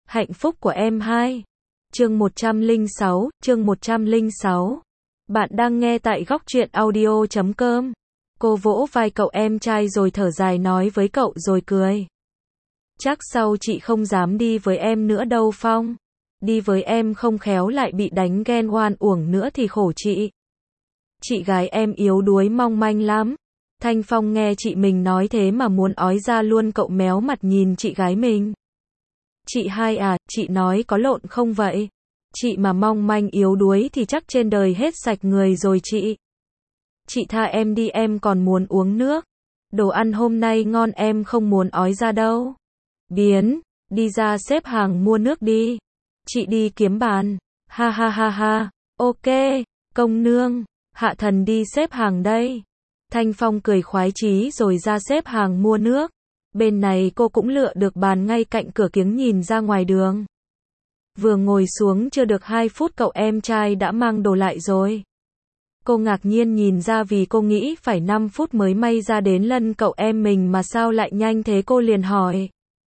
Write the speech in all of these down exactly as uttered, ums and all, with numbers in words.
Hạnh phúc của em hai. Chương một trăm lẻ sáu, chương một trăm lẻ sáu. Bạn đang nghe tại góc truyện audio chấm com. Cô vỗ vai cậu em trai rồi thở dài nói với cậu rồi cười. Chắc sau chị không dám đi với em nữa đâu Phong. Đi với em không khéo lại bị đánh ghen oan uổng nữa thì khổ chị. Chị gái em yếu đuối mong manh lắm. Thanh Phong nghe chị mình nói thế mà muốn ói ra luôn, cậu méo mặt nhìn chị gái mình. Chị hai à, chị nói có lộn không vậy? Chị mà mong manh yếu đuối thì chắc trên đời hết sạch người rồi chị. Chị tha em đi, em còn muốn uống nước. Đồ ăn hôm nay ngon, em không muốn ói ra đâu. Biến, đi ra xếp hàng mua nước đi. Chị đi kiếm bàn. Ha ha ha ha, ok, công nương, hạ thần đi xếp hàng đây. Thanh Phong cười khoái chí rồi ra xếp hàng mua nước. Bên này cô cũng lựa được bàn ngay cạnh cửa kiếng nhìn ra ngoài đường. Vừa ngồi xuống chưa được hai phút cậu em trai đã mang đồ lại rồi. Cô ngạc nhiên nhìn ra vì cô nghĩ phải năm phút mới may ra đến lân cậu em mình mà sao lại nhanh thế, cô liền hỏi.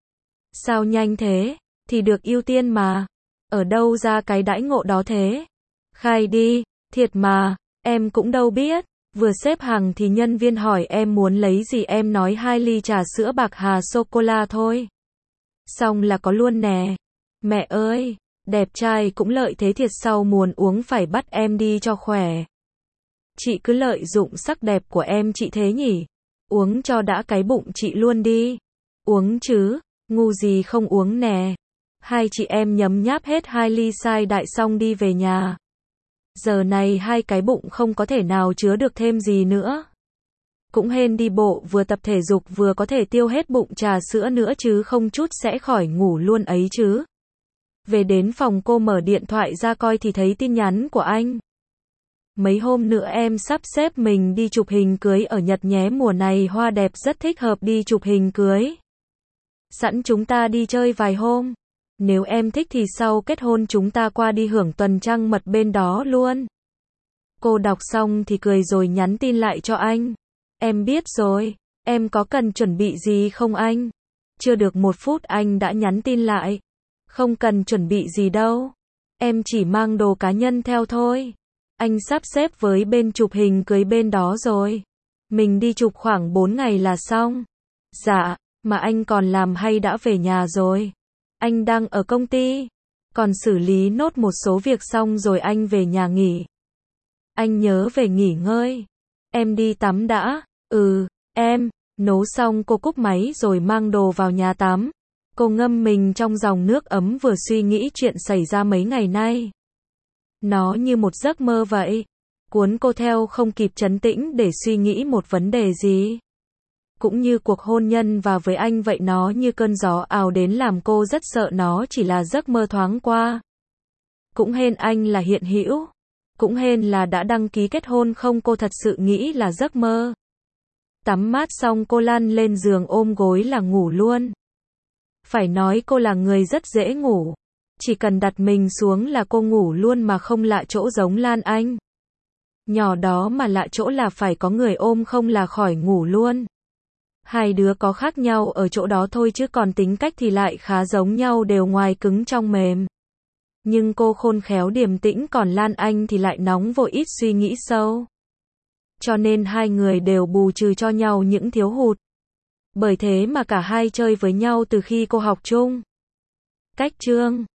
Sao nhanh thế? Thì được ưu tiên mà. Ở đâu ra cái đãi ngộ đó thế? Khai đi, thiệt mà, em cũng đâu biết. Vừa xếp hàng thì nhân viên hỏi em muốn lấy gì, em nói hai ly trà sữa bạc hà sô-cô-la thôi. Xong là có luôn nè. Mẹ ơi, đẹp trai cũng lợi thế thiệt, sau muốn uống phải bắt em đi cho khỏe. Chị cứ lợi dụng sắc đẹp của em chị thế nhỉ? Uống cho đã cái bụng chị luôn đi. Uống chứ, ngu gì không uống nè. Hai chị em nhấm nháp hết hai ly sai đại xong đi về nhà. Giờ này hai cái bụng không có thể nào chứa được thêm gì nữa. Cũng hên đi bộ vừa tập thể dục vừa có thể tiêu hết bụng trà sữa nữa chứ không chút sẽ khỏi ngủ luôn ấy chứ. Về đến phòng cô mở điện thoại ra coi thì thấy tin nhắn của anh. Mấy hôm nữa em sắp xếp mình đi chụp hình cưới ở Nhật nhé, mùa này hoa đẹp rất thích hợp đi chụp hình cưới. Sẵn chúng ta đi chơi vài hôm. Nếu em thích thì sau kết hôn chúng ta qua đi hưởng tuần trăng mật bên đó luôn. Cô đọc xong thì cười rồi nhắn tin lại cho anh. Em biết rồi, em có cần chuẩn bị gì không anh? Chưa được một phút anh đã nhắn tin lại. Không cần chuẩn bị gì đâu. Em chỉ mang đồ cá nhân theo thôi. Anh sắp xếp với bên chụp hình cưới bên đó rồi. Mình đi chụp khoảng bốn ngày là xong. Dạ, mà anh còn làm hay đã về nhà rồi? Anh đang ở công ty. Còn xử lý nốt một số việc xong rồi anh về nhà nghỉ. Anh nhớ về nghỉ ngơi. Em đi tắm đã. Ừ, em. Nấu xong cô cúp máy rồi mang đồ vào nhà tắm. Cô ngâm mình trong dòng nước ấm vừa suy nghĩ chuyện xảy ra mấy ngày nay. Nó như một giấc mơ vậy. Cuốn cô theo không kịp trấn tĩnh để suy nghĩ một vấn đề gì. Cũng như cuộc hôn nhân và với anh vậy, nó như cơn gió ào đến làm cô rất sợ nó chỉ là giấc mơ thoáng qua. Cũng hên anh là hiện hữu. Cũng hên là đã đăng ký kết hôn, không cô thật sự nghĩ là giấc mơ. Tắm mát xong cô lăn lên giường ôm gối là ngủ luôn. Phải nói cô là người rất dễ ngủ. Chỉ cần đặt mình xuống là cô ngủ luôn mà không lạ chỗ giống Lan Anh. Nhỏ đó mà lạ chỗ là phải có người ôm không là khỏi ngủ luôn. Hai đứa có khác nhau ở chỗ đó thôi chứ còn tính cách thì lại khá giống nhau, đều ngoài cứng trong mềm. Nhưng cô khôn khéo điềm tĩnh, còn Lan Anh thì lại nóng vội ít suy nghĩ sâu. Cho nên hai người đều bù trừ cho nhau những thiếu hụt. Bởi thế mà cả hai chơi với nhau từ khi cô học chung. Cách chương